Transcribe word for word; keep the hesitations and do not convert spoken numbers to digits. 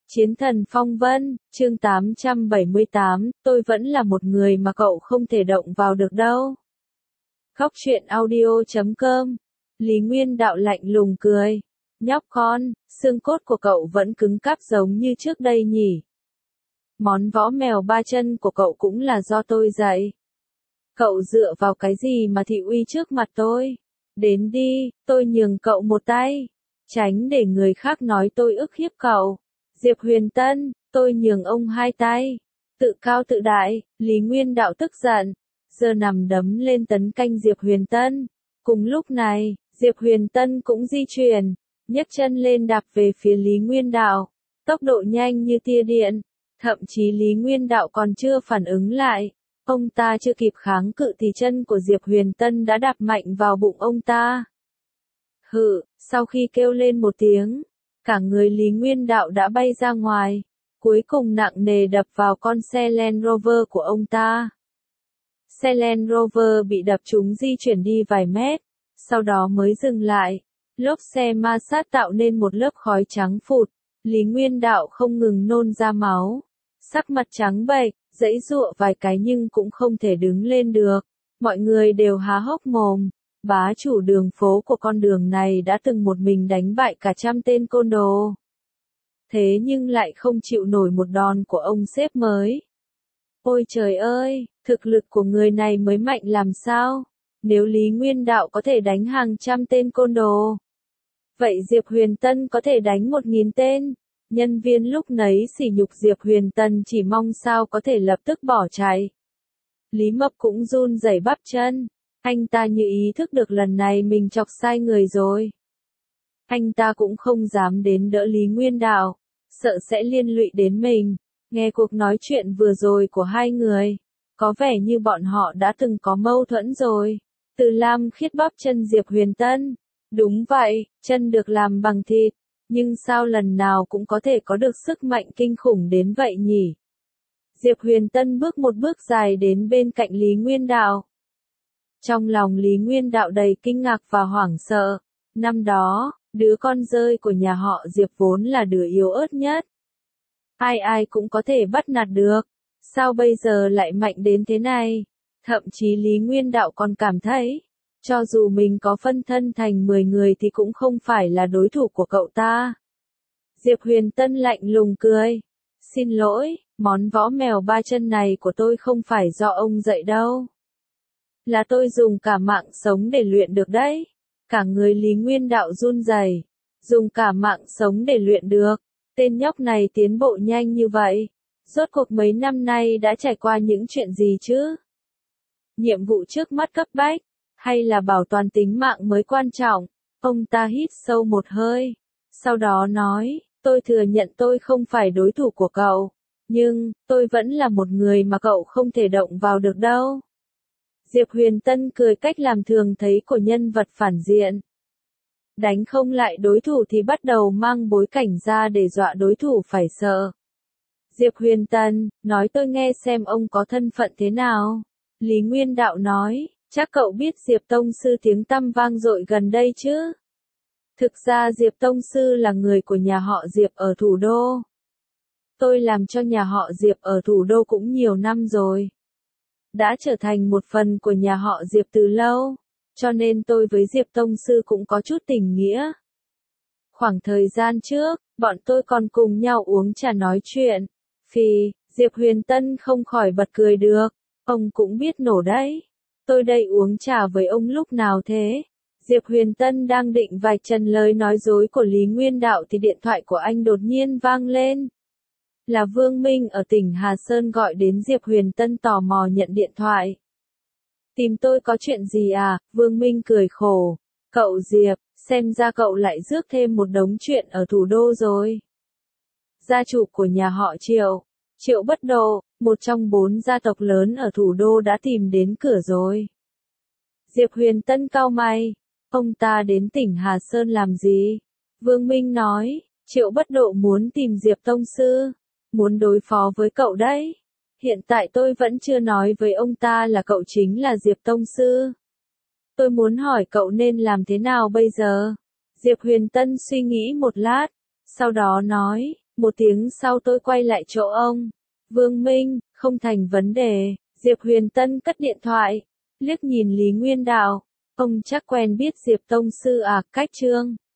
Chiến thần phong vân, chương tám trăm bảy mươi tám, tôi vẫn là một người mà cậu không thể động vào được đâu. Góc truyện audio chấm com, Lý Nguyên Đạo lạnh lùng cười. Nhóc con, xương cốt của cậu vẫn cứng cáp giống như trước đây nhỉ. Món võ mèo ba chân của cậu cũng là do tôi dạy. Cậu dựa vào cái gì mà thị uy trước mặt tôi? Đến đi, tôi nhường cậu một tay. Tránh để người khác nói tôi ức hiếp cậu. Diệp Huyền Tân, tôi nhường ông hai tay. Tự cao tự đại, Lý Nguyên Đạo tức giận, giờ nằm đấm lên tấn canh Diệp Huyền Tân. Cùng lúc này, Diệp Huyền Tân cũng di chuyển, nhấc chân lên đạp về phía Lý Nguyên Đạo. Tốc độ nhanh như tia điện, thậm chí Lý Nguyên Đạo còn chưa phản ứng lại. Ông ta chưa kịp kháng cự thì chân của Diệp Huyền Tân đã đạp mạnh vào bụng ông ta. Hự, sau khi kêu lên một tiếng, cả người Lý Nguyên Đạo đã bay ra ngoài, cuối cùng nặng nề đập vào con xe Land Rover của ông ta. Xe Land Rover bị đập trúng di chuyển đi vài mét, sau đó mới dừng lại. Lốp xe ma sát tạo nên một lớp khói trắng phụt, Lý Nguyên Đạo không ngừng nôn ra máu. Sắc mặt trắng bệch, giãy giụa vài cái nhưng cũng không thể đứng lên được. Mọi người đều há hốc mồm. Bá chủ đường phố của con đường này đã từng một mình đánh bại cả trăm tên côn đồ. Thế nhưng lại không chịu nổi một đòn của ông sếp mới. Ôi trời ơi, thực lực của người này mới mạnh làm sao? Nếu Lý Nguyên Đạo có thể đánh hàng trăm tên côn đồ, vậy Diệp Huyền Tân có thể đánh một nghìn tên. Nhân viên lúc nấy sỉ nhục Diệp Huyền Tân chỉ mong sao có thể lập tức bỏ chạy. Lý Mập cũng run rẩy bắp chân. Anh ta như ý thức được lần này mình chọc sai người rồi. Anh ta cũng không dám đến đỡ Lý Nguyên Đạo, sợ sẽ liên lụy đến mình. Nghe cuộc nói chuyện vừa rồi của hai người, có vẻ như bọn họ đã từng có mâu thuẫn rồi. Từ Lam Khiết bắp chân Diệp Huyền Tân. Đúng vậy, chân được làm bằng thịt, nhưng sao lần nào cũng có thể có được sức mạnh kinh khủng đến vậy nhỉ? Diệp Huyền Tân bước một bước dài đến bên cạnh Lý Nguyên Đạo. Trong lòng Lý Nguyên Đạo đầy kinh ngạc và hoảng sợ. Năm đó, đứa con rơi của nhà họ Diệp vốn là đứa yếu ớt nhất. Ai ai cũng có thể bắt nạt được. Sao bây giờ lại mạnh đến thế này? Thậm chí Lý Nguyên Đạo còn cảm thấy, cho dù mình có phân thân thành mười người thì cũng không phải là đối thủ của cậu ta. Diệp Huyền Tân lạnh lùng cười. Xin lỗi, món võ mèo ba chân này của tôi không phải do ông dạy đâu. Là tôi dùng cả mạng sống để luyện được đấy. Cả người Lý Nguyên Đạo run rẩy, dùng cả mạng sống để luyện được. Tên nhóc này tiến bộ nhanh như vậy. Rốt cuộc mấy năm nay đã trải qua những chuyện gì chứ? Nhiệm vụ trước mắt cấp bách, hay là bảo toàn tính mạng mới quan trọng? Ông ta hít sâu một hơi, sau đó nói, tôi thừa nhận tôi không phải đối thủ của cậu, nhưng, tôi vẫn là một người mà cậu không thể động vào được đâu. Diệp Huyền Tân cười cách làm thường thấy của nhân vật phản diện. Đánh không lại đối thủ thì bắt đầu mang bối cảnh ra để dọa đối thủ phải sợ. Diệp Huyền Tân, nói tôi nghe xem ông có thân phận thế nào. Lý Nguyên Đạo nói, chắc cậu biết Diệp Tông Sư tiếng tăm vang dội gần đây chứ? Thực ra Diệp Tông Sư là người của nhà họ Diệp ở thủ đô. Tôi làm cho nhà họ Diệp ở thủ đô cũng nhiều năm rồi. Đã trở thành một phần của nhà họ Diệp từ lâu, cho nên tôi với Diệp Tông Sư cũng có chút tình nghĩa. Khoảng thời gian trước, bọn tôi còn cùng nhau uống trà nói chuyện. Phì, Diệp Huyền Tân không khỏi bật cười được. Ông cũng biết nổ đấy. Tôi đây uống trà với ông lúc nào thế? Diệp Huyền Tân đang định vạch trần lời nói dối của Lý Nguyên Đạo thì điện thoại của anh đột nhiên vang lên. Là Vương Minh ở tỉnh Hà Sơn gọi đến. Diệp Huyền Tân tò mò nhận điện thoại. Tìm tôi có chuyện gì à? Vương Minh cười khổ. Cậu Diệp, xem ra cậu lại rước thêm một đống chuyện ở thủ đô rồi. Gia chủ của nhà họ Triệu, Triệu Bất Độ, một trong bốn gia tộc lớn ở thủ đô đã tìm đến cửa rồi. Diệp Huyền Tân cau mày. Ông ta đến tỉnh Hà Sơn làm gì? Vương Minh nói, Triệu Bất Độ muốn tìm Diệp Tông Sư. Muốn đối phó với cậu đấy. Hiện tại tôi vẫn chưa nói với ông ta là cậu chính là Diệp Tông Sư. Tôi muốn hỏi cậu nên làm thế nào bây giờ? Diệp Huyền Tân suy nghĩ một lát, sau đó nói, Một tiếng sau tôi quay lại chỗ ông. Vương Minh, không thành vấn đề. Diệp Huyền Tân cất điện thoại. Liếc nhìn Lý Nguyên Đạo. Ông chắc quen biết Diệp Tông Sư à, cách Trương.